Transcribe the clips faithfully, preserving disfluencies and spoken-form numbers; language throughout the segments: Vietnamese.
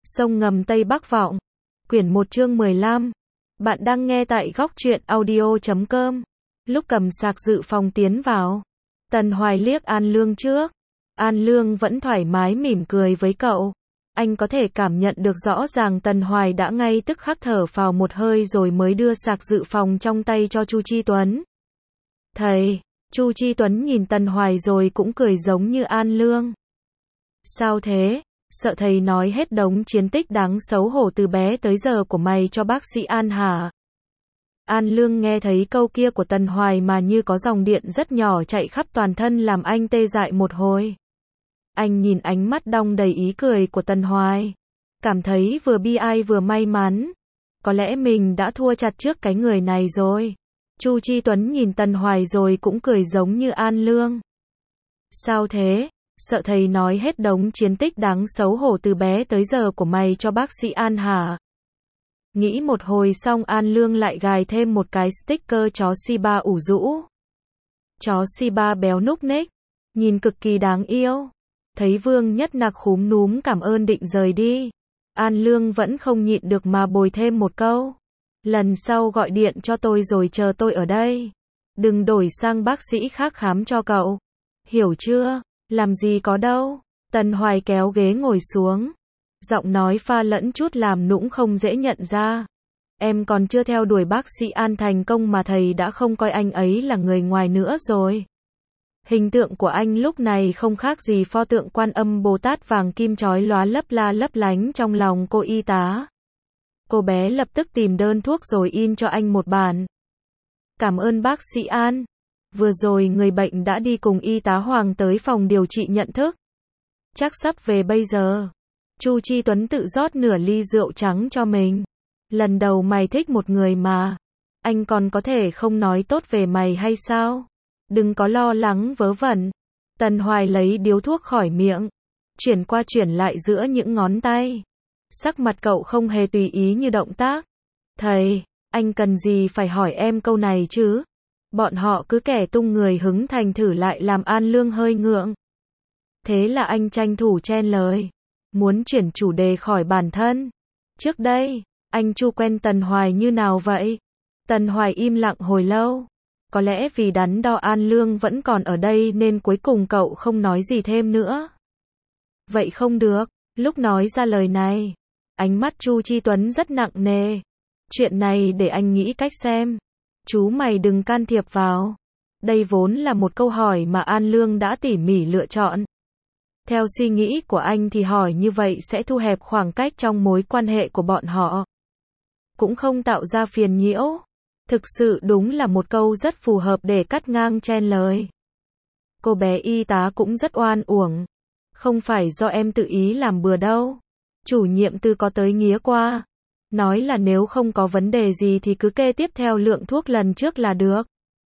Sông ngầm Tây Bắc Vọng. Quyển một chương mười lăm. Bạn đang nghe tại góc truyện audio chấm com. Lúc cầm sạc dự phòng tiến vào, Tần Hoài liếc An Lương trước. An Lương vẫn thoải mái mỉm cười với cậu. Anh có thể cảm nhận được rõ ràng Tần Hoài đã ngay tức khắc thở phào một hơi rồi mới đưa sạc dự phòng trong tay cho Chu Chi Tuấn. Thầy, Chu Chi Tuấn nhìn Tần Hoài rồi cũng cười giống như An Lương. Sao thế? Sợ thầy nói hết đống chiến tích đáng xấu hổ từ bé tới giờ của mày cho bác sĩ An hả? An Lương nghe thấy câu kia của Tần Hoài mà như có dòng điện rất nhỏ chạy khắp toàn thân làm anh tê dại một hồi. Anh nhìn ánh mắt đong đầy ý cười của Tần Hoài, cảm thấy vừa bi ai vừa may mắn. Có lẽ mình đã thua chặt trước cái người này rồi. Chu Chi Tuấn nhìn Tần Hoài rồi cũng cười giống như An Lương. Sao thế? Sợ thầy nói hết đống chiến tích đáng xấu hổ từ bé tới giờ của mày cho bác sĩ An hả? Nghĩ một hồi xong An Lương lại gài thêm một cái sticker chó Shiba ủ rũ. Chó Shiba béo núc ních, nhìn cực kỳ đáng yêu. Thấy Vương Nhất Nặc khúm núm cảm ơn định rời đi, An Lương vẫn không nhịn được mà bồi thêm một câu. Lần sau gọi điện cho tôi rồi chờ tôi ở đây. Đừng đổi sang bác sĩ khác khám cho cậu. Hiểu chưa? Làm gì có đâu. Tần Hoài kéo ghế ngồi xuống. Giọng nói pha lẫn chút làm nũng không dễ nhận ra. Em còn chưa theo đuổi bác sĩ An thành công mà thầy đã không coi anh ấy là người ngoài nữa rồi. Hình tượng của anh lúc này không khác gì pho tượng Quan Âm Bồ Tát vàng kim chói lóa lấp la lấp lánh trong lòng cô y tá. Cô bé lập tức tìm đơn thuốc rồi in cho anh một bản. Cảm ơn bác sĩ An. Vừa rồi người bệnh đã đi cùng y tá Hoàng tới phòng điều trị nhận thức. Chắc sắp về bây giờ. Chu Chi Tuấn tự rót nửa ly rượu trắng cho mình. Lần đầu mày thích một người mà. Anh còn có thể không nói tốt về mày hay sao? Đừng có lo lắng vớ vẩn. Tần Hoài lấy điếu thuốc khỏi miệng, chuyển qua chuyển lại giữa những ngón tay. Sắc mặt cậu không hề tùy ý như động tác. Thầy, anh cần gì phải hỏi em câu này chứ? Bọn họ cứ kẻ tung người hứng thành thử lại làm An Lương hơi ngượng. Thế là anh tranh thủ chen lời, muốn chuyển chủ đề khỏi bản thân. Trước đây, anh Chu quen Tần Hoài như nào vậy? Tần Hoài im lặng hồi lâu. Có lẽ vì đắn đo An Lương vẫn còn ở đây nên cuối cùng cậu không nói gì thêm nữa. Vậy không được, lúc nói ra lời này, ánh mắt Chu Chi Tuấn rất nặng nề. Chuyện này để anh nghĩ cách xem. Chú mày đừng can thiệp vào. Đây vốn là một câu hỏi mà An Lương đã tỉ mỉ lựa chọn. Theo suy nghĩ của anh thì hỏi như vậy sẽ thu hẹp khoảng cách trong mối quan hệ của bọn họ. Cũng không tạo ra phiền nhiễu. Thực sự đúng là một câu rất phù hợp để cắt ngang chen lời. Cô bé y tá cũng rất oan uổng. Không phải do em tự ý làm bừa đâu. Chủ nhiệm Tư có tới nghía qua. Nói là nếu không có vấn đề gì thì cứ kê tiếp theo lượng thuốc lần trước là được.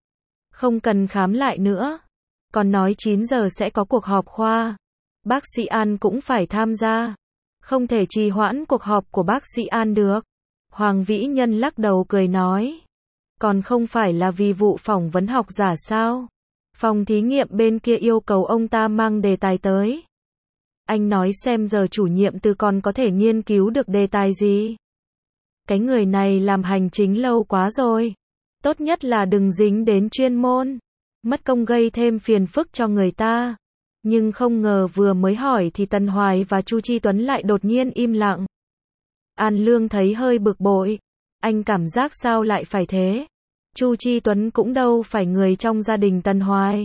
Không cần khám lại nữa. Còn nói chín giờ sẽ có cuộc họp khoa. Bác sĩ An cũng phải tham gia. Không thể trì hoãn cuộc họp của bác sĩ An được. Hoàng Vĩ Nhân lắc đầu cười nói. Còn không phải là vì vụ phỏng vấn học giả sao? Phòng thí nghiệm bên kia yêu cầu ông ta mang đề tài tới. Anh nói xem giờ chủ nhiệm Tư còn có thể nghiên cứu được đề tài gì? Cái người này làm hành chính lâu quá rồi. Tốt nhất là đừng dính đến chuyên môn. Mất công gây thêm phiền phức cho người ta. Nhưng không ngờ vừa mới hỏi thì Tần Hoài và Chu Chi Tuấn lại đột nhiên im lặng. An Lương thấy hơi bực bội. Anh cảm giác sao lại phải thế? Chu Chi Tuấn cũng đâu phải người trong gia đình Tần Hoài.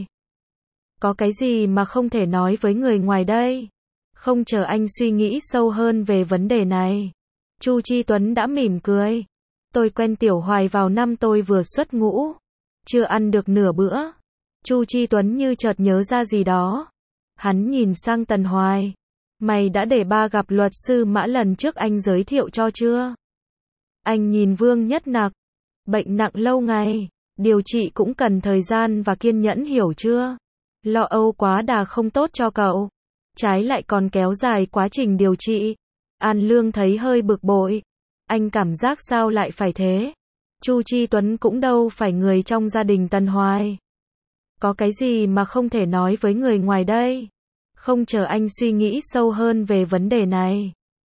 Có cái gì mà không thể nói với người ngoài đây? Không chờ anh suy nghĩ sâu hơn về vấn đề này, Chu Chi Tuấn đã mỉm cười. Tôi quen Tiểu Hoài vào năm tôi vừa xuất ngũ. Chưa ăn được nửa bữa. Chu Chi Tuấn như chợt nhớ ra gì đó. Hắn nhìn sang Tần Hoài. Mày đã để ba gặp luật sư Mã lần trước anh giới thiệu cho chưa? Anh nhìn Vương Nhất Nặc. Bệnh nặng lâu ngày. Điều trị cũng cần thời gian và kiên nhẫn hiểu chưa? Lo âu quá đà không tốt cho cậu. Trái lại còn kéo dài quá trình điều trị. An Lương thấy hơi bực bội. Anh cảm giác sao lại phải thế? Chu Chi Tuấn cũng đâu phải người trong gia đình Tần Hoài. Có cái gì mà không thể nói với người ngoài đây? Không chờ anh suy nghĩ sâu hơn về vấn đề này,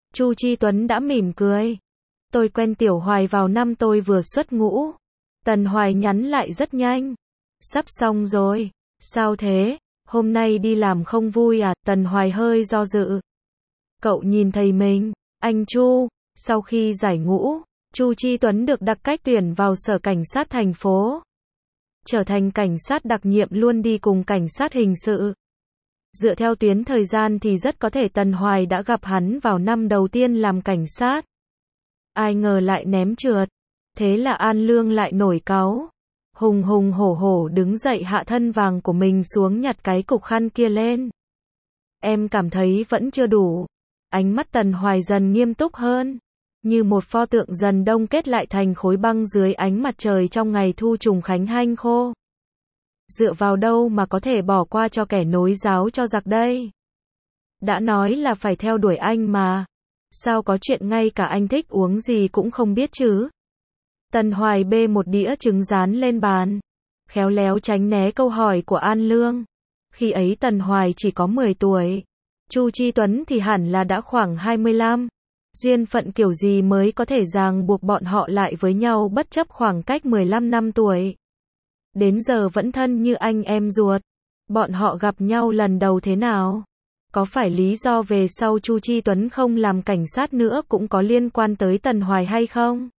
Chu Chi Tuấn đã mỉm cười. Tôi quen Tiểu Hoài vào năm tôi vừa xuất ngũ. Tần Hoài nhắn lại rất nhanh. Sắp xong rồi. Sao thế? Hôm nay đi làm không vui à? Tần Hoài hơi do dự. Cậu nhìn thấy mình. Anh Chu, sau khi giải ngũ, Chu Chi Tuấn được đặc cách tuyển vào sở cảnh sát thành phố. Trở thành cảnh sát đặc nhiệm luôn đi cùng cảnh sát hình sự. Dựa theo tuyến thời gian thì rất có thể Tần Hoài đã gặp hắn vào năm đầu tiên làm cảnh sát. Ai ngờ lại ném trượt. Thế là An Lương lại nổi cáu. Hùng hùng hổ hổ đứng dậy hạ thân vàng của mình xuống nhặt cái cục khăn kia lên. Em cảm thấy vẫn chưa đủ. Ánh mắt Tần Hoài dần nghiêm túc hơn. Như một pho tượng dần đông kết lại thành khối băng dưới ánh mặt trời trong ngày thu trùng khánh hanh khô. Dựa vào đâu mà có thể bỏ qua cho kẻ nối giáo cho giặc đây? Đã nói là phải theo đuổi anh mà. Sao có chuyện ngay cả anh thích uống gì cũng không biết chứ? Tần Hoài bê một đĩa trứng rán lên bàn. Khéo léo tránh né câu hỏi của An Lương. Khi ấy Tần Hoài chỉ có mười tuổi. Chu Chi Tuấn thì hẳn là đã khoảng hai mươi lăm. Duyên phận kiểu gì mới có thể ràng buộc bọn họ lại với nhau bất chấp khoảng cách mười lăm năm tuổi. Đến giờ vẫn thân như anh em ruột. Bọn họ gặp nhau lần đầu thế nào? Có phải lý do về sau Chu Chi Tuấn không làm cảnh sát nữa cũng có liên quan tới Tần Hoài hay không?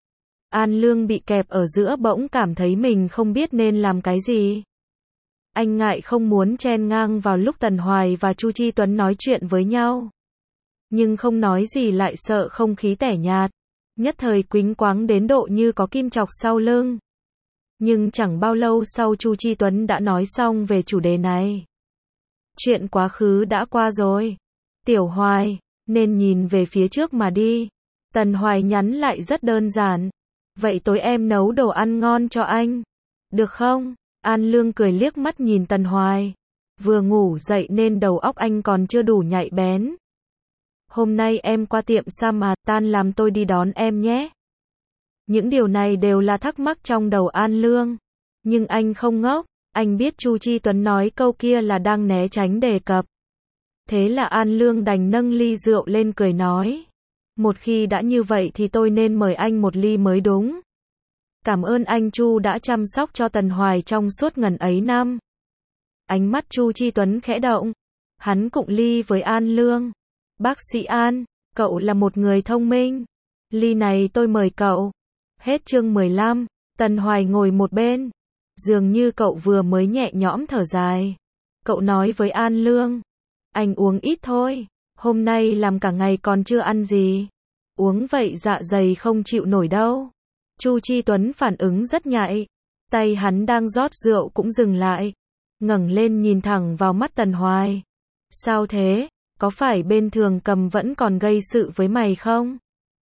An Lương bị kẹp ở giữa bỗng cảm thấy mình không biết nên làm cái gì. Anh ngại không muốn chen ngang vào lúc Tần Hoài và Chu Chi Tuấn nói chuyện với nhau. Nhưng không nói gì lại sợ không khí tẻ nhạt. Nhất thời quýnh quáng đến độ như có kim chọc sau lưng. Nhưng chẳng bao lâu sau Chu Chi Tuấn đã nói xong về chủ đề này. Chuyện quá khứ đã qua rồi. Tiểu Hoài, nên nhìn về phía trước mà đi. Tần Hoài nhắn lại rất đơn giản. Vậy tối em nấu đồ ăn ngon cho anh. Được không? An Lương cười liếc mắt nhìn Tần Hoài. Vừa ngủ dậy nên đầu óc anh còn chưa đủ nhạy bén. Hôm nay em qua tiệm Sam à, tan làm tôi đi đón em nhé. Những điều này đều là thắc mắc trong đầu An Lương. Nhưng anh không ngốc. Anh biết Chu Chi Tuấn nói câu kia là đang né tránh đề cập. Thế là An Lương đành nâng ly rượu lên cười nói. Một khi đã như vậy thì tôi nên mời anh một ly mới đúng. Cảm ơn anh Chu đã chăm sóc cho Tần Hoài trong suốt ngần ấy năm. Ánh mắt Chu Chi Tuấn khẽ động. Hắn cụng ly với An Lương. Bác sĩ An, cậu là một người thông minh. Ly này tôi mời cậu. Hết chương mười lăm. Tần Hoài ngồi một bên. Dường như cậu vừa mới nhẹ nhõm thở dài. Cậu nói với An Lương. Anh uống ít thôi. Hôm nay làm cả ngày còn chưa ăn gì. Uống vậy dạ dày không chịu nổi đâu. Chu Chi Tuấn phản ứng rất nhạy. Tay hắn đang rót rượu cũng dừng lại. Ngẩng lên nhìn thẳng vào mắt Tần Hoài. Sao thế? Có phải bên Thường Cầm vẫn còn gây sự với mày không?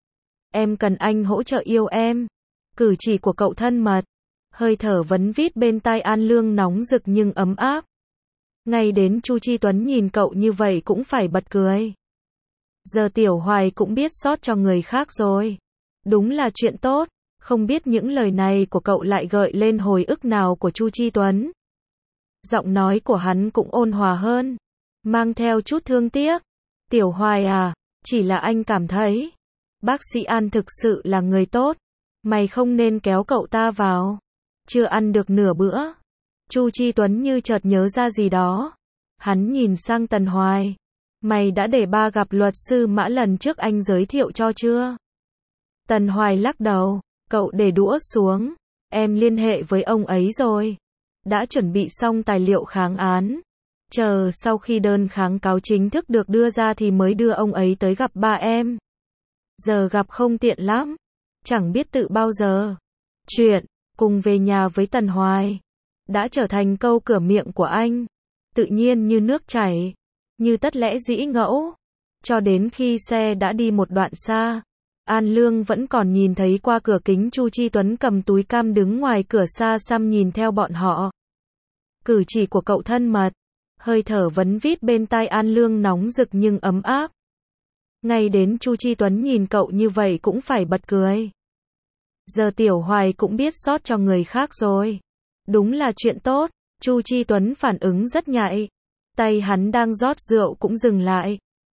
Em cần anh hỗ trợ yêu em. Cử chỉ của cậu thân mật. Hơi thở vấn vít bên tai An Lương nóng rực nhưng ấm áp. Ngay đến Chu Chi Tuấn nhìn cậu như vậy cũng phải bật cười. Giờ Tiểu Hoài cũng biết xót cho người khác rồi. Đúng là chuyện tốt. Không biết những lời này của cậu lại gợi lên hồi ức nào của Chu Chi Tuấn. Giọng nói của hắn cũng ôn hòa hơn. Mang theo chút thương tiếc. Tiểu Hoài à, chỉ là anh cảm thấy. Bác sĩ An thực sự là người tốt. Mày không nên kéo cậu ta vào. Chưa ăn được nửa bữa. Chu Chi Tuấn như chợt nhớ ra gì đó. Hắn nhìn sang Tần Hoài. Mày đã để ba gặp luật sư Mã lần trước anh giới thiệu cho chưa? Tần Hoài lắc đầu. Cậu để đũa xuống. Em liên hệ với ông ấy rồi. Đã chuẩn bị xong tài liệu kháng án. Chờ sau khi đơn kháng cáo chính thức được đưa ra thì mới đưa ông ấy tới gặp ba em. Giờ gặp không tiện lắm. Chẳng biết tự bao giờ. Chuyện, cùng về nhà với Tần Hoài. Đã trở thành câu cửa miệng của anh. Tự nhiên như nước chảy. Như tất lẽ dĩ ngẫu. Cho đến khi xe đã đi một đoạn xa. An Lương vẫn còn nhìn thấy qua cửa kính Chu Chi Tuấn cầm túi cam đứng ngoài cửa xa xăm nhìn theo bọn họ. Cử chỉ của cậu thân mật. Hơi thở vấn vít bên tai An Lương nóng rực nhưng ấm áp. Ngay đến Chu Chi Tuấn nhìn cậu như vậy cũng phải bật cười. Giờ Tiểu Hoài cũng biết xót cho người khác rồi. Đúng là chuyện tốt. Chu Chi Tuấn phản ứng rất nhạy. Tay hắn đang rót rượu cũng dừng lại.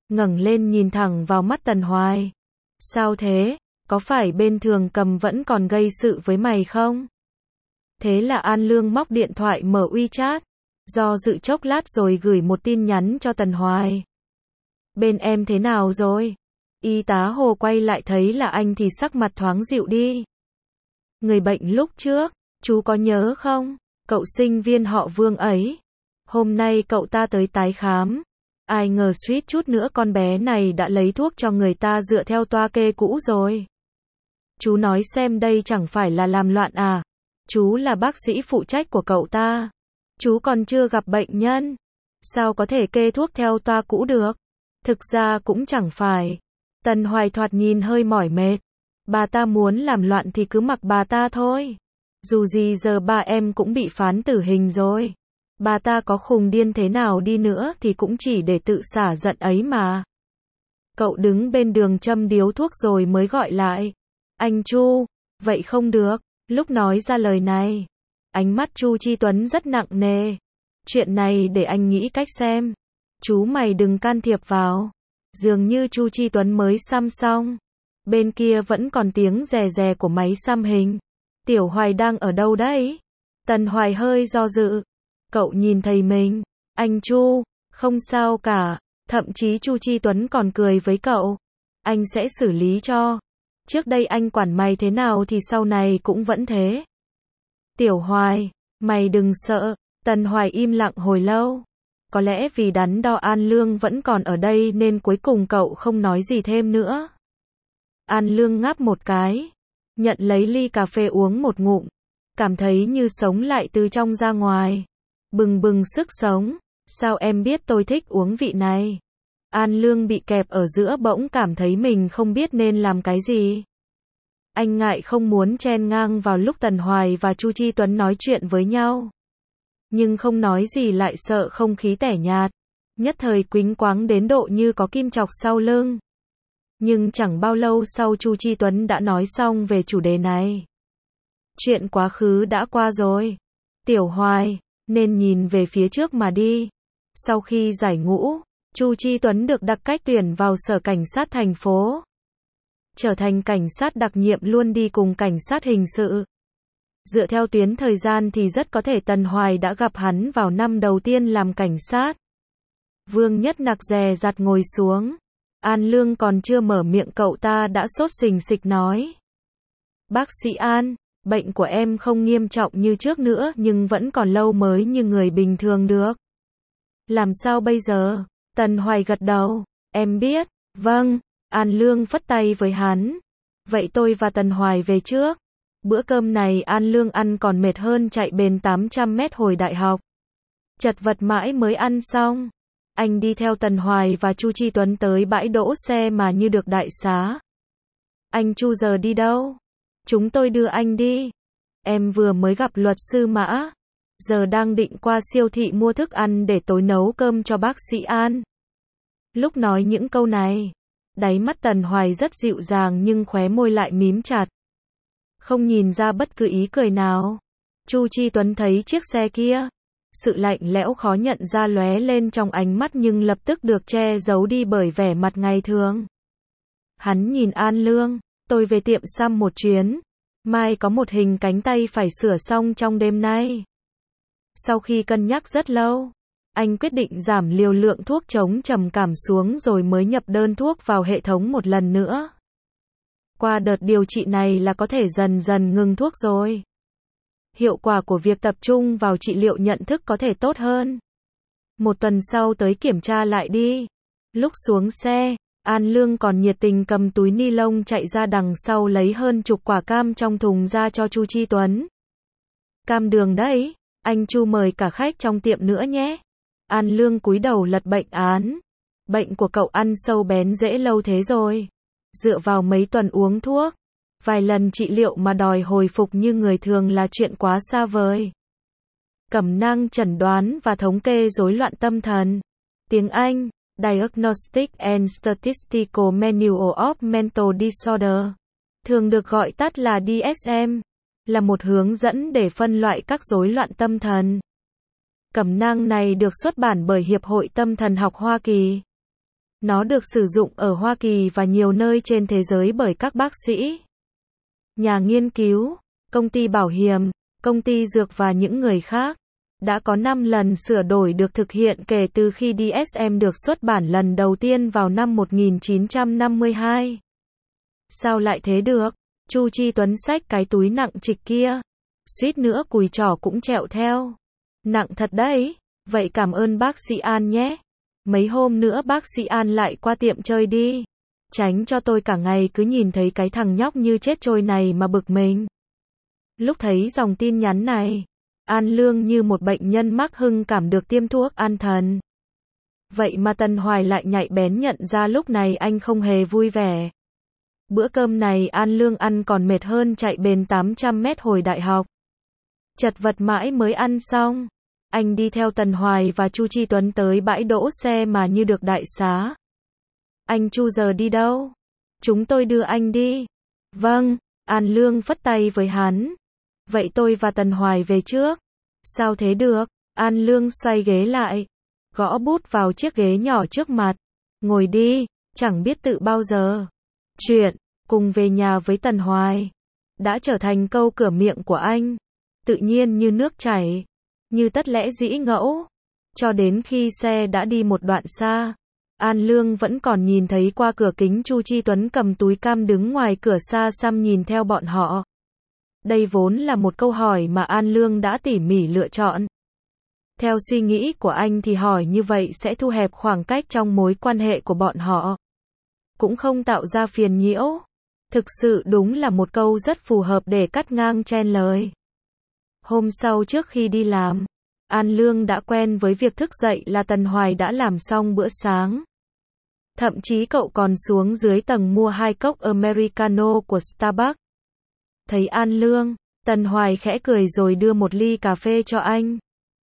ngẩng lên nhìn thẳng vào mắt Tần Hoài. Sao thế? Có phải bên Thường Cầm vẫn còn gây sự với mày không? Thế là An Lương móc điện thoại mở WeChat, do dự chốc lát rồi gửi một tin nhắn cho Tần Hoài. Bên em thế nào rồi? Y tá Hồ quay lại thấy là anh thì sắc mặt thoáng dịu đi. Người bệnh lúc trước, chú có nhớ không? Cậu sinh viên họ Vương ấy. Hôm nay cậu ta tới tái khám. Ai ngờ suýt chút nữa con bé này đã lấy thuốc cho người ta dựa theo toa kê cũ rồi. Chú nói xem đây chẳng phải là làm loạn à? Chú là bác sĩ phụ trách của cậu ta. Chú còn chưa gặp bệnh nhân. Sao có thể kê thuốc theo toa cũ được? Thực ra cũng chẳng phải. Tần Hoài thoạt nhìn hơi mỏi mệt. Bà ta muốn làm loạn thì cứ mặc bà ta thôi. Dù gì giờ ba em cũng bị phán tử hình rồi. Bà ta có khùng điên thế nào đi nữa thì cũng chỉ để tự xả giận ấy mà. Cậu đứng bên đường châm điếu thuốc rồi mới gọi lại. Anh Chu, vậy không được. Lúc nói ra lời này, ánh mắt Chu Chi Tuấn rất nặng nề. Chuyện này để anh nghĩ cách xem. Chú mày đừng can thiệp vào. Dường như Chu Chi Tuấn mới xăm xong. Bên kia vẫn còn tiếng rè rè của máy xăm hình. Tiểu Hoài đang ở đâu đấy? Tần Hoài hơi do dự. Cậu nhìn thấy mình. Anh Chu, không sao cả. Thậm chí Chu Chi Tuấn còn cười với cậu. Anh sẽ xử lý cho. Trước đây anh quản mày thế nào thì sau này cũng vẫn thế. Tiểu Hoài, mày đừng sợ. Tần Hoài im lặng hồi lâu. Có lẽ vì đắn đo An Lương vẫn còn ở đây nên cuối cùng cậu không nói gì thêm nữa. An Lương ngáp một cái. Nhận lấy ly cà phê uống một ngụm. Cảm thấy như sống lại từ trong ra ngoài. Bừng bừng sức sống. Sao em biết tôi thích uống vị này? An Lương bị kẹp ở giữa bỗng cảm thấy mình không biết nên làm cái gì. Anh ngại không muốn chen ngang vào lúc Tần Hoài và Chu Chi Tuấn nói chuyện với nhau. Nhưng không nói gì lại sợ không khí tẻ nhạt. Nhất thời quýnh quáng đến độ như có kim chọc sau lưng. Nhưng chẳng bao lâu sau Chu Chi Tuấn đã nói xong về chủ đề này. Chuyện quá khứ đã qua rồi. Tiểu Hoài, nên nhìn về phía trước mà đi. Sau khi giải ngũ, Chu Chi Tuấn được đặc cách tuyển vào sở cảnh sát thành phố. Trở thành cảnh sát đặc nhiệm luôn đi cùng cảnh sát hình sự. Dựa theo tuyến thời gian thì rất có thể Tần Hoài đã gặp hắn vào năm đầu tiên làm cảnh sát. Vương Nhất Nặc dè dặt ngồi xuống. An Lương còn chưa mở miệng cậu ta đã sốt sình sịch nói. Bác sĩ An, bệnh của em không nghiêm trọng như trước nữa nhưng vẫn còn lâu mới như người bình thường được. Làm sao bây giờ? Tần Hoài gật đầu. Em biết. Vâng. An Lương phất tay với hắn. Vậy tôi và Tần Hoài về trước. Bữa cơm này An Lương ăn còn mệt hơn chạy bền tám trăm mét hồi đại học. Chật vật mãi mới ăn xong. Anh đi theo Tần Hoài và Chu Chi Tuấn tới bãi đỗ xe mà như được đại xá. Anh Chu giờ đi đâu? Chúng tôi đưa anh đi. Em vừa mới gặp luật sư Mã. Giờ đang định qua siêu thị mua thức ăn để tối nấu cơm cho bác sĩ An. Lúc nói những câu này, đáy mắt Tần Hoài rất dịu dàng nhưng khóe môi lại mím chặt. Không nhìn ra bất cứ ý cười nào. Chu Chi Tuấn thấy chiếc xe kia. Sự lạnh lẽo khó nhận ra lóe lên trong ánh mắt nhưng lập tức được che giấu đi bởi vẻ mặt ngày thường. Hắn nhìn An Lương. Tôi về tiệm xăm một chuyến. Mai có một hình cánh tay phải sửa xong trong đêm nay. Sau khi cân nhắc rất lâu, anh quyết định giảm liều lượng thuốc chống trầm cảm xuống rồi mới nhập đơn thuốc vào hệ thống một lần nữa. Qua đợt điều trị này là có thể dần dần ngừng thuốc rồi. Hiệu quả của việc tập trung vào trị liệu nhận thức có thể tốt hơn. Một tuần sau tới kiểm tra lại đi. Lúc xuống xe, An Lương còn nhiệt tình cầm túi ni lông chạy ra đằng sau lấy hơn chục quả cam trong thùng ra cho Chu Chi Tuấn. Cam đường đấy, anh Chu mời cả khách trong tiệm nữa nhé. An Lương cúi đầu lật bệnh án. Bệnh của cậu ăn sâu bén rễ lâu thế rồi. Dựa vào mấy tuần uống thuốc, vài lần trị liệu mà đòi hồi phục như người thường là chuyện quá xa vời. Cẩm nang chẩn đoán và thống kê rối loạn tâm thần. Tiếng Anh, Diagnostic and Statistical Manual of Mental Disorder, thường được gọi tắt là D S M, là một hướng dẫn để phân loại các rối loạn tâm thần. Cẩm nang này được xuất bản bởi Hiệp hội Tâm thần học Hoa Kỳ. Nó được sử dụng ở Hoa Kỳ và nhiều nơi trên thế giới bởi các bác sĩ, nhà nghiên cứu, công ty bảo hiểm, công ty dược và những người khác. Đã có năm lần sửa đổi được thực hiện kể từ khi đê ét em được xuất bản lần đầu tiên vào năm một nghìn chín trăm năm mươi hai. Sao lại thế được? Chu Chi Tuấn xách cái túi nặng trịch kia. Suýt nữa cùi chỏ cũng trẹo theo. Nặng thật đấy. Vậy cảm ơn bác sĩ An nhé. Mấy hôm nữa bác sĩ An lại qua tiệm chơi đi. Tránh cho tôi cả ngày cứ nhìn thấy cái thằng nhóc như chết trôi này mà bực mình. Lúc thấy dòng tin nhắn này, An Lương như một bệnh nhân mắc hưng cảm được tiêm thuốc an thần. Vậy mà Tần Hoài lại nhạy bén nhận ra lúc này anh không hề vui vẻ. Bữa cơm này An Lương ăn còn mệt hơn chạy bền tám trăm mét hồi đại học. Chật vật mãi mới ăn xong. Anh đi theo Tần Hoài và Chu Chi Tuấn tới bãi đỗ xe mà như được đại xá. Anh Chu giờ đi đâu? Chúng tôi đưa anh đi. Vâng, An Lương phất tay với hắn. Vậy tôi và Tần Hoài về trước. Sao thế được? An Lương xoay ghế lại, gõ bút vào chiếc ghế nhỏ trước mặt. Ngồi đi, chẳng biết tự bao giờ. Chuyện, cùng về nhà với Tần Hoài, đã trở thành câu cửa miệng của anh. Tự nhiên như nước chảy, như tất lẽ dĩ ngẫu. Cho đến khi xe đã đi một đoạn xa, An Lương vẫn còn nhìn thấy qua cửa kính Chu Chi Tuấn cầm túi cam đứng ngoài cửa xa xăm nhìn theo bọn họ. Đây vốn là một câu hỏi mà An Lương đã tỉ mỉ lựa chọn. Theo suy nghĩ của anh thì hỏi như vậy sẽ thu hẹp khoảng cách trong mối quan hệ của bọn họ. Cũng không tạo ra phiền nhiễu. Thực sự đúng là một câu rất phù hợp để cắt ngang chen lời. Hôm sau trước khi đi làm, An Lương đã quen với việc thức dậy là Tần Hoài đã làm xong bữa sáng. Thậm chí cậu còn xuống dưới tầng mua hai cốc Americano của Starbucks. Thấy An Lương, Tần Hoài khẽ cười rồi đưa một ly cà phê cho anh.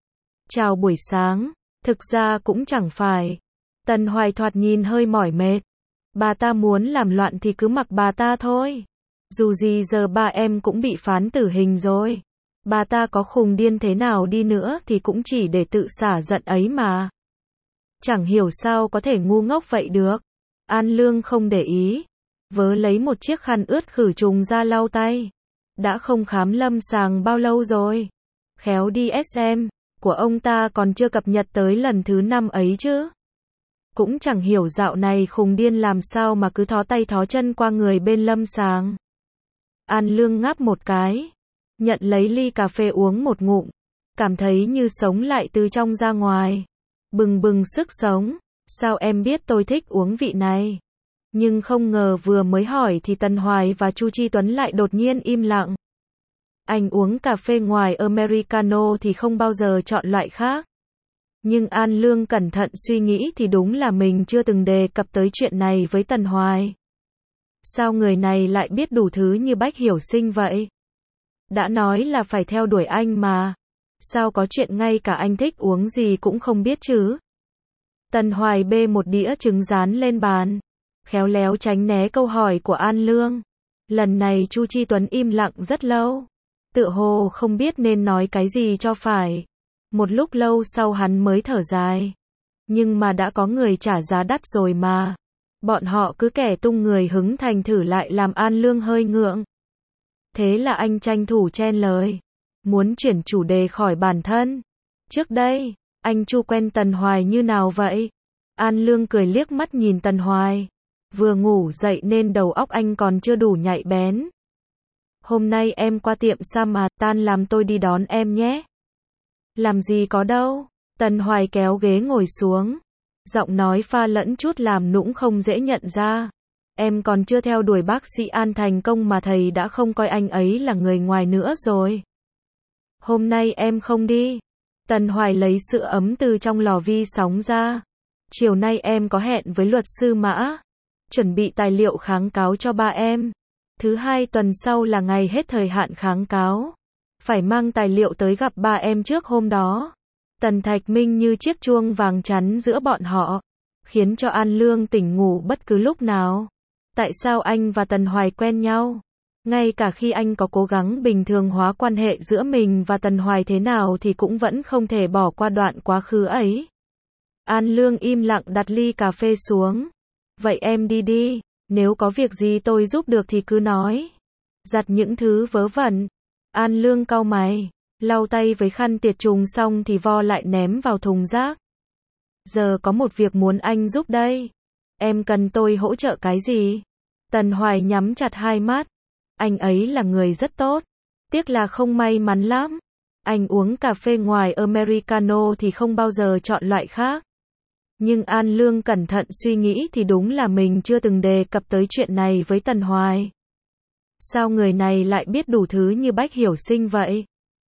Chào buổi sáng. Thực ra cũng chẳng phải. Tần Hoài thoạt nhìn hơi mỏi mệt. Bà ta muốn làm loạn thì cứ mặc bà ta thôi. Dù gì giờ ba em cũng bị phán tử hình rồi. Bà ta có khùng điên thế nào đi nữa thì cũng chỉ để tự xả giận ấy mà. Chẳng hiểu sao có thể ngu ngốc vậy được. An Lương không để ý. Vớ lấy một chiếc khăn ướt khử trùng ra lau tay. Đã không khám lâm sàng bao lâu rồi. Khéo đê ét em của ông ta còn chưa cập nhật tới lần thứ năm ấy chứ. Cũng chẳng hiểu dạo này khùng điên làm sao mà cứ thó tay thó chân qua người bên lâm sàng. An Lương ngáp một cái. Nhận lấy ly cà phê uống một ngụm. Cảm thấy như sống lại từ trong ra ngoài. Bừng bừng sức sống. Sao em biết tôi thích uống vị này? Nhưng không ngờ vừa mới hỏi thì Tần Hoài và Chu Chi Tuấn lại đột nhiên im lặng. Anh uống cà phê ngoài Americano thì không bao giờ chọn loại khác. Nhưng An Lương cẩn thận suy nghĩ thì đúng là mình chưa từng đề cập tới chuyện này với Tần Hoài. Sao người này lại biết đủ thứ như Bách Hiểu Sinh vậy? Đã nói là phải theo đuổi anh mà. Sao có chuyện ngay cả anh thích uống gì cũng không biết chứ? Tần Hoài bê một đĩa trứng rán lên bàn. Khéo léo tránh né câu hỏi của An Lương. Lần này Chu Chi Tuấn im lặng rất lâu. Tựa hồ không biết nên nói cái gì cho phải. Một lúc lâu sau hắn mới thở dài. Nhưng mà đã có người trả giá đắt rồi mà. Bọn họ cứ kẻ tung người hứng thành thử lại làm An Lương hơi ngượng. Thế là anh tranh thủ chen lời. Muốn chuyển chủ đề khỏi bản thân. Trước đây, anh Chu quen Tần Hoài như nào vậy? An Lương cười liếc mắt nhìn Tần Hoài. Vừa ngủ dậy nên đầu óc anh còn chưa đủ nhạy bén. Hôm nay em qua tiệm xăm à, tan làm tôi đi đón em nhé. Làm gì có đâu. Tần Hoài kéo ghế ngồi xuống. Giọng nói pha lẫn chút làm nũng không dễ nhận ra. Em còn chưa theo đuổi bác sĩ An thành công mà thầy đã không coi anh ấy là người ngoài nữa rồi. Hôm nay em không đi. Tần Hoài lấy sữa ấm từ trong lò vi sóng ra. Chiều nay em có hẹn với luật sư Mã. Chuẩn bị tài liệu kháng cáo cho ba em. Thứ hai tuần sau là ngày hết thời hạn kháng cáo. Phải mang tài liệu tới gặp ba em trước hôm đó. Tần Thạch Minh như chiếc chuông vàng chắn giữa bọn họ. Khiến cho An Lương tỉnh ngủ bất cứ lúc nào. Tại sao anh và Tần Hoài quen nhau? Ngay cả khi anh có cố gắng bình thường hóa quan hệ giữa mình và Tần Hoài thế nào thì cũng vẫn không thể bỏ qua đoạn quá khứ ấy. An Lương im lặng đặt ly cà phê xuống. Vậy em đi đi, nếu có việc gì tôi giúp được thì cứ nói. Giặt những thứ vớ vẩn. An Lương cau mày, lau tay với khăn tiệt trùng xong thì vo lại ném vào thùng rác. Giờ có một việc muốn anh giúp đây. Em cần tôi hỗ trợ cái gì? Tần Hoài nhắm chặt hai mắt. Anh ấy là người rất tốt. Tiếc là không may mắn lắm. Anh uống cà phê ngoài Americano thì không bao giờ chọn loại khác. Nhưng An Lương cẩn thận suy nghĩ thì đúng là mình chưa từng đề cập tới chuyện này với Tần Hoài. Sao người này lại biết đủ thứ như Bách Hiểu Sinh vậy?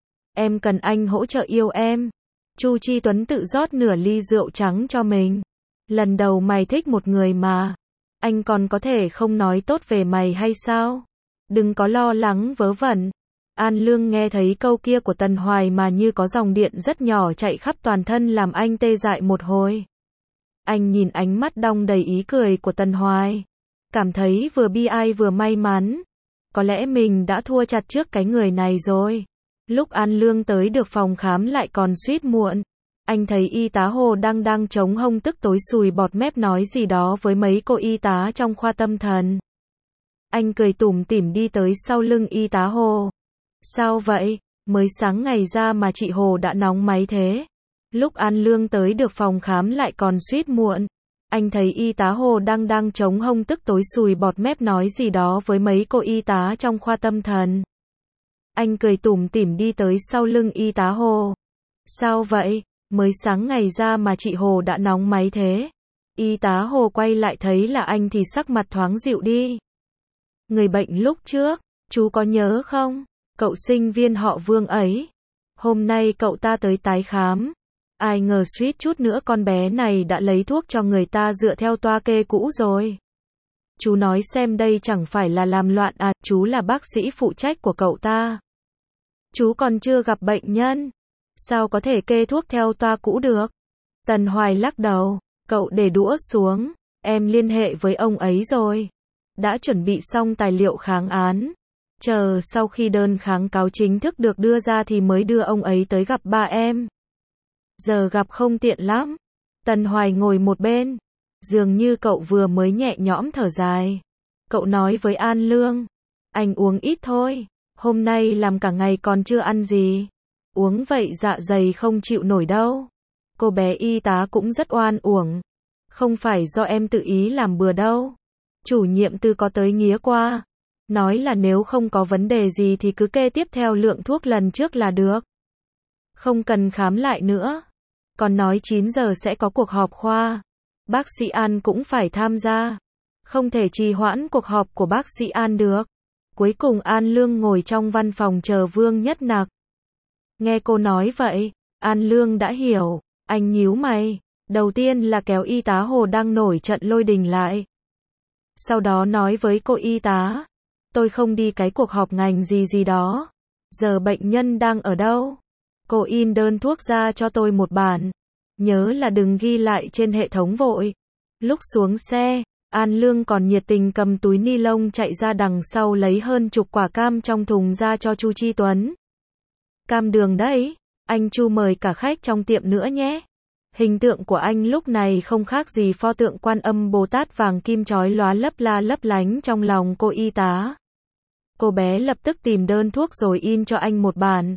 Em cần anh hỗ trợ yêu em. Chu Chi Tuấn tự rót nửa ly rượu trắng cho mình. Lần đầu mày thích một người mà. Anh còn có thể không nói tốt về mày hay sao? Đừng có lo lắng vớ vẩn. An Lương nghe thấy câu kia của Tần Hoài mà như có dòng điện rất nhỏ chạy khắp toàn thân làm anh tê dại một hồi. Anh nhìn ánh mắt đong đầy ý cười của Tần Hoài. Cảm thấy vừa bi ai vừa may mắn. Có lẽ mình đã thua chặt trước cái người này rồi. Lúc An Lương tới được phòng khám lại còn suýt muộn. Anh thấy y tá Hồ đang đang chống hông tức tối sùi bọt mép nói gì đó với mấy cô y tá trong khoa tâm thần. Anh cười tủm tỉm đi tới sau lưng y tá Hồ. Sao vậy? Mới sáng ngày ra mà chị Hồ đã nóng máy thế. Lúc An Lương tới được phòng khám lại còn suýt muộn. Anh thấy y tá Hồ đang đang chống hông tức tối sùi bọt mép nói gì đó với mấy cô y tá trong khoa tâm thần. Anh cười tủm tỉm đi tới sau lưng y tá Hồ. Sao vậy? Mới sáng ngày ra mà chị Hồ đã nóng máy thế. Y tá Hồ quay lại thấy là anh thì sắc mặt thoáng dịu đi. Người bệnh lúc trước, chú có nhớ không? Cậu sinh viên họ Vương ấy. Hôm nay cậu ta tới tái khám. Ai ngờ suýt chút nữa con bé này đã lấy thuốc cho người ta dựa theo toa kê cũ rồi. Chú nói xem đây chẳng phải là làm loạn à, chú là bác sĩ phụ trách của cậu ta. Chú còn chưa gặp bệnh nhân. Sao có thể kê thuốc theo toa cũ được? Tần Hoài lắc đầu, cậu để đũa xuống, em liên hệ với ông ấy rồi. Đã chuẩn bị xong tài liệu kháng án. Chờ sau khi đơn kháng cáo chính thức được đưa ra thì mới đưa ông ấy tới gặp ba em. Giờ gặp không tiện lắm. Tần Hoài ngồi một bên. Dường như cậu vừa mới nhẹ nhõm thở dài. Cậu nói với An Lương. Anh uống ít thôi. Hôm nay làm cả ngày còn chưa ăn gì. Uống vậy dạ dày không chịu nổi đâu. Cô bé y tá cũng rất oan uổng. Không phải do em tự ý làm bừa đâu. Chủ nhiệm Tư có tới nghía qua. Nói là nếu không có vấn đề gì thì cứ kê tiếp theo lượng thuốc lần trước là được. Không cần khám lại nữa. Còn nói chín giờ sẽ có cuộc họp khoa. Bác sĩ An cũng phải tham gia. Không thể trì hoãn cuộc họp của bác sĩ An được. Cuối cùng An Lương ngồi trong văn phòng chờ Vương Nhất Nặc. Nghe cô nói vậy, An Lương đã hiểu. Anh nhíu mày. Đầu tiên là kéo y tá Hồ đang nổi trận lôi đình lại. Sau đó nói với cô y tá. Tôi không đi cái cuộc họp ngành gì gì đó. Giờ bệnh nhân đang ở đâu? Cô in đơn thuốc ra cho tôi một bản. Nhớ là đừng ghi lại trên hệ thống vội. Lúc xuống xe, An Lương còn nhiệt tình cầm túi ni lông chạy ra đằng sau lấy hơn chục quả cam trong thùng ra cho Chu Chi Tuấn. Cam đường đấy, anh Chu mời cả khách trong tiệm nữa nhé. Hình tượng của anh lúc này không khác gì pho tượng Quan Âm Bồ Tát vàng kim chói lóa lấp la lấp lánh trong lòng cô y tá. Cô bé lập tức tìm đơn thuốc rồi in cho anh một bản.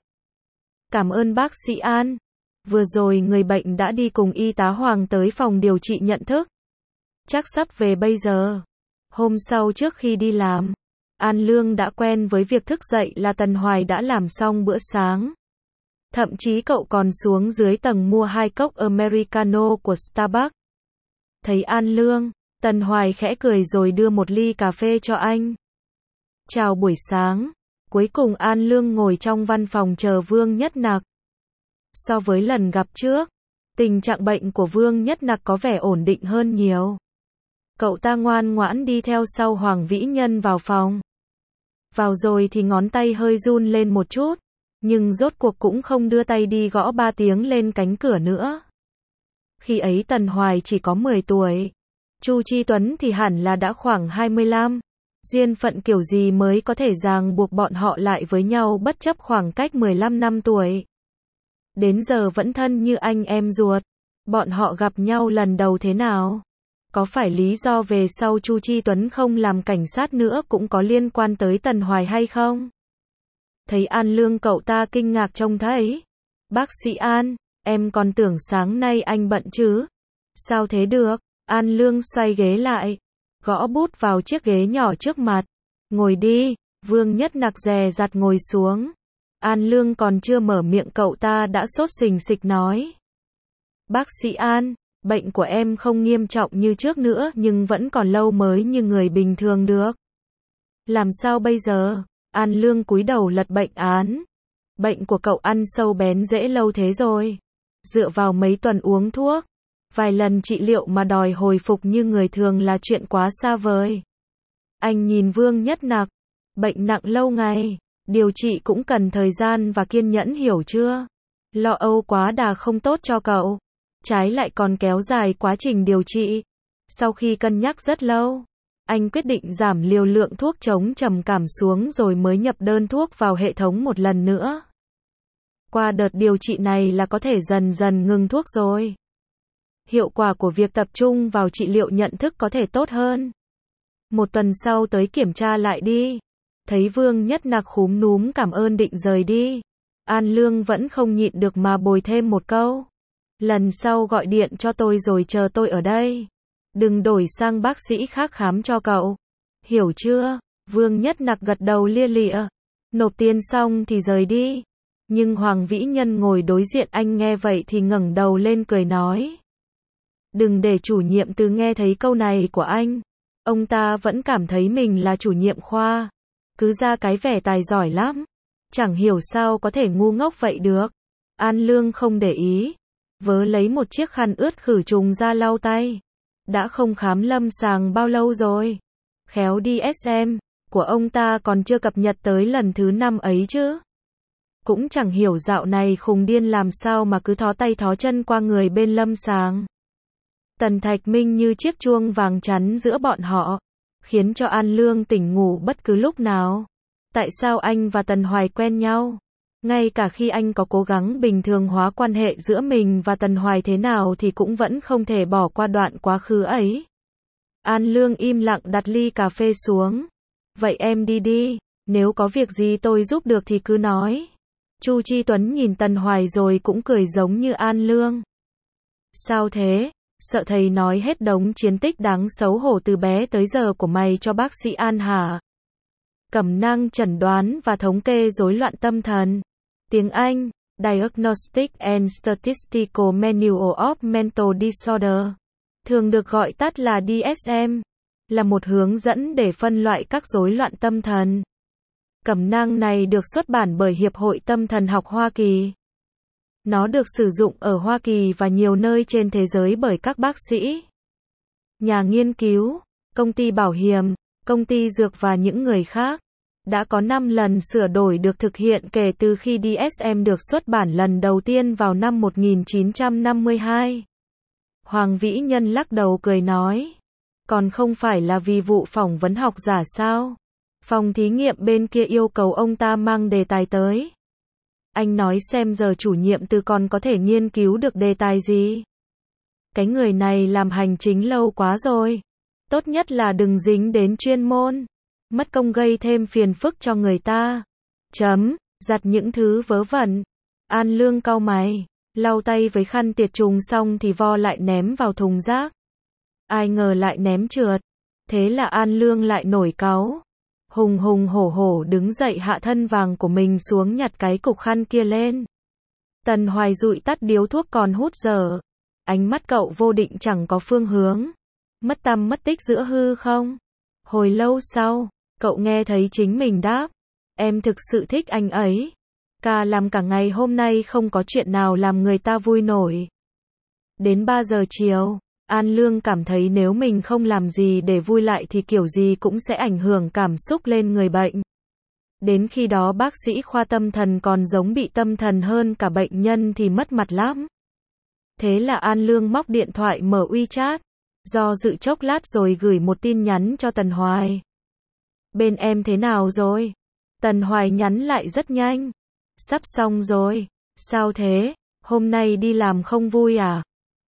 Cảm ơn bác sĩ An. Vừa rồi người bệnh đã đi cùng y tá Hoàng tới phòng điều trị nhận thức. Chắc sắp về bây giờ. Hôm sau trước khi đi làm, An Lương đã quen với việc thức dậy là Tần Hoài đã làm xong bữa sáng. Thậm chí cậu còn xuống dưới tầng mua hai cốc Americano của Starbucks. Thấy An Lương, Tần Hoài khẽ cười rồi đưa một ly cà phê cho anh. Chào buổi sáng. Cuối cùng An Lương ngồi trong văn phòng chờ Vương Nhất Nặc. So với lần gặp trước, tình trạng bệnh của Vương Nhất Nặc có vẻ ổn định hơn nhiều. Cậu ta ngoan ngoãn đi theo sau Hoàng Vĩ Nhân vào phòng. Vào rồi thì ngón tay hơi run lên một chút, nhưng rốt cuộc cũng không đưa tay đi gõ ba tiếng lên cánh cửa nữa. Khi ấy Tần Hoài chỉ có mười tuổi, Chu Chi Tuấn thì hẳn là đã khoảng hai mươi lăm. Duyên phận kiểu gì mới có thể ràng buộc bọn họ lại với nhau bất chấp khoảng cách mười lăm năm tuổi. Đến giờ vẫn thân như anh em ruột. Bọn họ gặp nhau lần đầu thế nào? Có phải lý do về sau Chu Chi Tuấn không làm cảnh sát nữa cũng có liên quan tới Tần Hoài hay không? Thấy An Lương cậu ta kinh ngạc trông thấy. Bác sĩ An, em còn tưởng sáng nay anh bận chứ? Sao thế được? An Lương xoay ghế lại, gõ bút vào chiếc ghế nhỏ trước mặt. Ngồi đi, Vương Nhất Nặc dè dặt ngồi xuống. An Lương còn chưa mở miệng cậu ta đã sốt sình sịch nói. Bác sĩ An, bệnh của em không nghiêm trọng như trước nữa nhưng vẫn còn lâu mới như người bình thường được. Làm sao bây giờ? An Lương cúi đầu lật bệnh án. Bệnh của cậu ăn sâu bén rễ lâu thế rồi. Dựa vào mấy tuần uống thuốc, vài lần trị liệu mà đòi hồi phục như người thường là chuyện quá xa vời. Anh nhìn Vương Nhất Nặc. Bệnh nặng lâu ngày, điều trị cũng cần thời gian và kiên nhẫn hiểu chưa? Lo âu quá đà không tốt cho cậu. Trái lại còn kéo dài quá trình điều trị. Sau khi cân nhắc rất lâu, anh quyết định giảm liều lượng thuốc chống trầm cảm xuống rồi mới nhập đơn thuốc vào hệ thống một lần nữa. Qua đợt điều trị này là có thể dần dần ngừng thuốc rồi. Hiệu quả của việc tập trung vào trị liệu nhận thức có thể tốt hơn. Một tuần sau tới kiểm tra lại đi. Thấy Vương Nhất Nặc khúm núm cảm ơn định rời đi. An Lương vẫn không nhịn được mà bồi thêm một câu. Lần sau gọi điện cho tôi rồi chờ tôi ở đây. Đừng đổi sang bác sĩ khác khám cho cậu. Hiểu chưa? Vương Nhất Nặc gật đầu lia lịa. Nộp tiền xong thì rời đi. Nhưng Hoàng Vĩ Nhân ngồi đối diện anh nghe vậy thì ngẩng đầu lên cười nói. Đừng để chủ nhiệm Từ nghe thấy câu này của anh. Ông ta vẫn cảm thấy mình là chủ nhiệm khoa. Cứ ra cái vẻ tài giỏi lắm. Chẳng hiểu sao có thể ngu ngốc vậy được. An Lương không để ý. Vớ lấy một chiếc khăn ướt khử trùng ra lau tay. Đã không khám lâm sàng bao lâu rồi. Khéo đi ét em của ông ta còn chưa cập nhật tới lần thứ năm ấy chứ. Cũng chẳng hiểu dạo này khùng điên làm sao mà cứ thó tay thó chân qua người bên lâm sàng. Tần Thạch Minh như chiếc chuông vàng chắn giữa bọn họ, khiến cho An Lương tỉnh ngủ bất cứ lúc nào. Tại sao anh và Tần Hoài quen nhau? Ngay cả khi anh có cố gắng bình thường hóa quan hệ giữa mình và Tần Hoài thế nào thì cũng vẫn không thể bỏ qua đoạn quá khứ ấy. An Lương im lặng đặt ly cà phê xuống. Vậy em đi đi, nếu có việc gì tôi giúp được thì cứ nói. Chu Chi Tuấn nhìn Tần Hoài rồi cũng cười giống như An Lương. Sao thế? Sợ thầy nói hết đống chiến tích đáng xấu hổ từ bé tới giờ của mày cho bác sĩ An hả? Cẩm nang chẩn đoán và thống kê rối loạn tâm thần. Tiếng Anh, Diagnostic and Statistical Manual of Mental Disorder, thường được gọi tắt là D S M, là một hướng dẫn để phân loại các rối loạn tâm thần. Cẩm nang này được xuất bản bởi Hiệp hội Tâm thần học Hoa Kỳ. Nó được sử dụng ở Hoa Kỳ và nhiều nơi trên thế giới bởi các bác sĩ, nhà nghiên cứu, công ty bảo hiểm, công ty dược và những người khác. Đã có năm lần sửa đổi được thực hiện kể từ khi D S M được xuất bản lần đầu tiên vào năm một nghìn chín trăm năm mươi hai. Hoàng Vĩ Nhân lắc đầu cười nói. Còn không phải là vì vụ phỏng vấn học giả sao? Phòng thí nghiệm bên kia yêu cầu ông ta mang đề tài tới. Anh nói xem giờ chủ nhiệm Từ còn có thể nghiên cứu được đề tài gì? Cái người này làm hành chính lâu quá rồi. Tốt nhất là đừng dính đến chuyên môn. Mất công gây thêm phiền phức cho người ta. Chấm, giặt những thứ vớ vẩn. An Lương cau mày, lau tay với khăn tiệt trùng xong thì vo lại ném vào thùng rác. Ai ngờ lại ném trượt. Thế là An Lương lại nổi cáu. Hùng hùng hổ hổ đứng dậy hạ thân vàng của mình xuống nhặt cái cục khăn kia lên. Tần Hoài dụi tắt điếu thuốc còn hút dở. Ánh mắt cậu vô định chẳng có phương hướng. Mất tăm mất tích giữa hư không? Hồi lâu sau, cậu nghe thấy chính mình đáp. Em thực sự thích anh ấy. Ca làm cả ngày hôm nay không có chuyện nào làm người ta vui nổi. Đến ba giờ chiều, An Lương cảm thấy nếu mình không làm gì để vui lại thì kiểu gì cũng sẽ ảnh hưởng cảm xúc lên người bệnh. Đến khi đó bác sĩ khoa tâm thần còn giống bị tâm thần hơn cả bệnh nhân thì mất mặt lắm. Thế là An Lương móc điện thoại mở WeChat, do dự chốc lát rồi gửi một tin nhắn cho Tần Hoài. Bên em thế nào rồi? Tần Hoài nhắn lại rất nhanh. Sắp xong rồi. Sao thế? Hôm nay đi làm không vui à?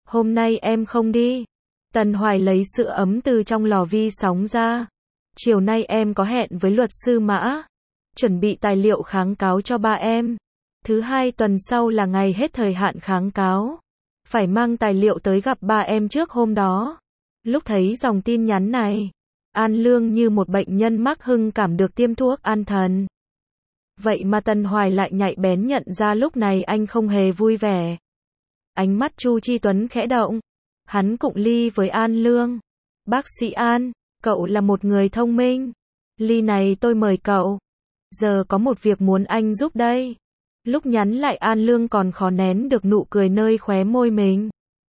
Hôm nay em không đi. Tần Hoài lấy sữa ấm từ trong lò vi sóng ra. Chiều nay em có hẹn với luật sư Mã. Chuẩn bị tài liệu kháng cáo cho ba em. Thứ hai tuần sau là ngày hết thời hạn kháng cáo. Phải mang tài liệu tới gặp ba em trước hôm đó. Lúc thấy dòng tin nhắn này, An Lương như một bệnh nhân mắc hưng cảm được tiêm thuốc an thần. Vậy mà Tần Hoài lại nhạy bén nhận ra lúc này anh không hề vui vẻ. Ánh mắt Chu Chi Tuấn khẽ động. Hắn cụng ly với An Lương. Bác sĩ An, cậu là một người thông minh. Ly này tôi mời cậu. Giờ có một việc muốn anh giúp đây. Lúc nhắn lại An Lương còn khó nén được nụ cười nơi khóe môi mình.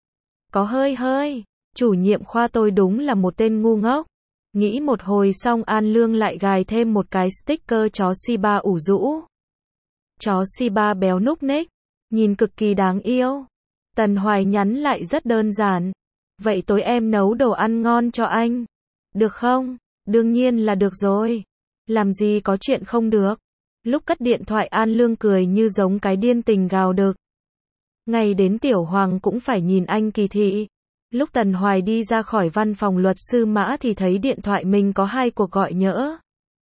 Có hơi hơi, chủ nhiệm khoa tôi đúng là một tên ngu ngốc. Nghĩ một hồi xong An Lương lại gài thêm một cái sticker chó Shiba ủ rũ. Chó Shiba béo núc ních, nhìn cực kỳ đáng yêu. Tần Hoài nhắn lại rất đơn giản. Vậy tối em nấu đồ ăn ngon cho anh. Được không? Đương nhiên là được rồi. Làm gì có chuyện không được. Lúc cất điện thoại An Lương cười như giống cái điên tình gào đực. Ngày đến Tiểu Hoàng cũng phải nhìn anh kỳ thị. Lúc Tần Hoài đi ra khỏi văn phòng luật sư Mã thì thấy điện thoại mình có hai cuộc gọi nhỡ.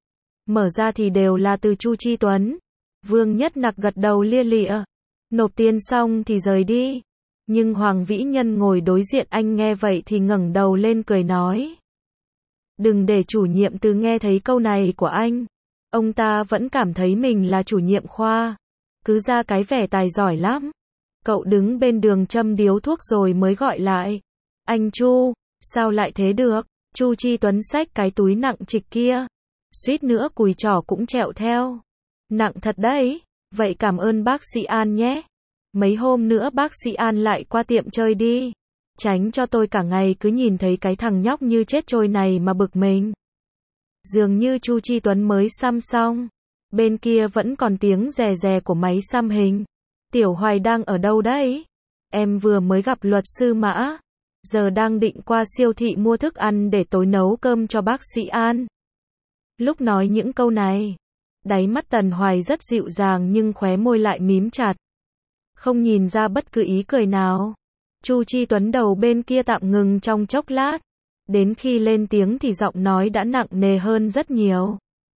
Mở ra thì đều là từ Chu Chi Tuấn. Vương Nhất Nặc gật đầu lia lịa. Nộp tiền xong thì rời đi. Nhưng Hoàng Vĩ Nhân ngồi đối diện anh nghe vậy thì ngẩng đầu lên cười nói. Đừng để chủ nhiệm Từ nghe thấy câu này của anh. Ông ta vẫn cảm thấy mình là chủ nhiệm khoa. Cứ ra cái vẻ tài giỏi lắm. Cậu đứng bên đường châm điếu thuốc rồi mới gọi lại. Anh Chu, sao lại thế được? Chu Chi Tuấn xách cái túi nặng trịch kia. Suýt nữa cùi trỏ cũng trẹo theo. Nặng thật đấy. Vậy cảm ơn bác sĩ An nhé. Mấy hôm nữa bác sĩ An lại qua tiệm chơi đi. Tránh cho tôi cả ngày cứ nhìn thấy cái thằng nhóc như chết trôi này mà bực mình. Dường như Chu Chi Tuấn mới xăm xong. Bên kia vẫn còn tiếng rè rè của máy xăm hình. Tiểu Hoài đang ở đâu đấy? Em vừa mới gặp luật sư Mã. Giờ đang định qua siêu thị mua thức ăn để tối nấu cơm cho bác sĩ An. Lúc nói những câu này, đáy mắt Tần Hoài rất dịu dàng nhưng khóe môi lại mím chặt. Không nhìn ra bất cứ ý cười nào. Chu Chi Tuấn đầu bên kia tạm ngừng trong chốc lát. Đến khi lên tiếng thì giọng nói đã nặng nề hơn rất nhiều.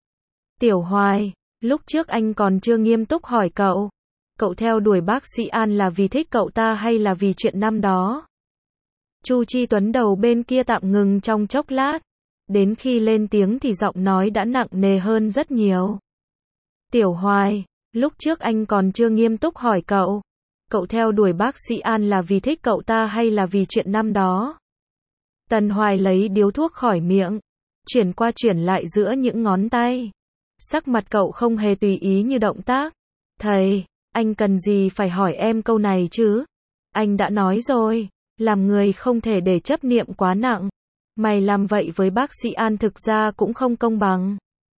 Tiểu Hoài, lúc trước anh còn chưa nghiêm túc hỏi cậu. Cậu theo đuổi bác sĩ An là vì thích cậu ta hay là vì chuyện năm đó? Chu Chi Tuấn đầu bên kia tạm ngừng trong chốc lát. Đến khi lên tiếng thì giọng nói đã nặng nề hơn rất nhiều. Tiểu Hoài, lúc trước anh còn chưa nghiêm túc hỏi cậu. Cậu theo đuổi bác sĩ An là vì thích cậu ta hay là vì chuyện năm đó? Tần Hoài lấy điếu thuốc khỏi miệng. Chuyển qua chuyển lại giữa những ngón tay. Sắc mặt cậu không hề tùy ý như động tác. Thầy, anh cần gì phải hỏi em câu này chứ? Anh đã nói rồi. Làm người không thể để chấp niệm quá nặng. Mày làm vậy với bác sĩ An thực ra cũng không công bằng.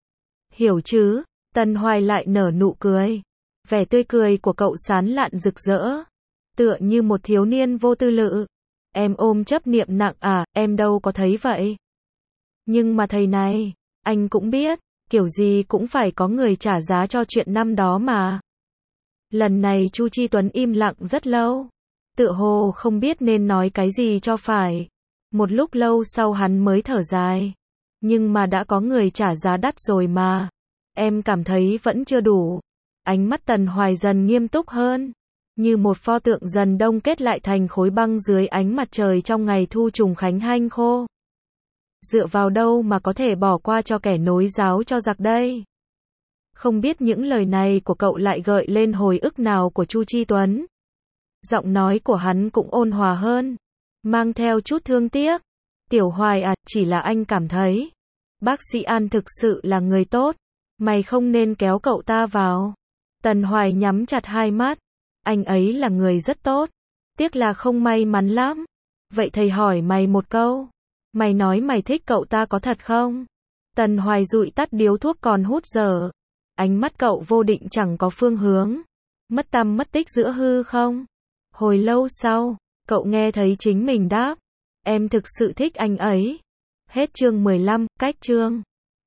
Hiểu chứ? Tần Hoài lại nở nụ cười. Vẻ tươi cười của cậu sán lạn rực rỡ. Tựa như một thiếu niên vô tư lự. Em ôm chấp niệm nặng à, em đâu có thấy vậy. Nhưng mà thầy này, anh cũng biết, kiểu gì cũng phải có người trả giá cho chuyện năm đó mà. Lần này Chu Chi Tuấn im lặng rất lâu. Tựa hồ không biết nên nói cái gì cho phải. Một lúc lâu sau hắn mới thở dài. Nhưng mà đã có người trả giá đắt rồi mà. Em cảm thấy vẫn chưa đủ. Ánh mắt Tần Hoài dần nghiêm túc hơn. Như một pho tượng dần đông kết lại thành khối băng dưới ánh mặt trời trong ngày thu trùng khánh hanh khô. Dựa vào đâu mà có thể bỏ qua cho kẻ nối giáo cho giặc đây? Không biết những lời này của cậu lại gợi lên hồi ức nào của Chu Chi Tuấn. Giọng nói của hắn cũng ôn hòa hơn. Mang theo chút thương tiếc. Tiểu Hoài à, chỉ là anh cảm thấy. Bác sĩ An thực sự là người tốt. Mày không nên kéo cậu ta vào. Tần Hoài nhắm chặt hai mắt. Anh ấy là người rất tốt. Tiếc là không may mắn lắm. Vậy thầy hỏi mày một câu. Mày nói mày thích cậu ta có thật không? Tần Hoài dụi tắt điếu thuốc còn hút dở. Ánh mắt cậu vô định chẳng có phương hướng. Mất tăm mất tích giữa hư không? Hồi lâu sau, cậu nghe thấy chính mình đáp. Em thực sự thích anh ấy. Hết chương mười lăm, cách chương.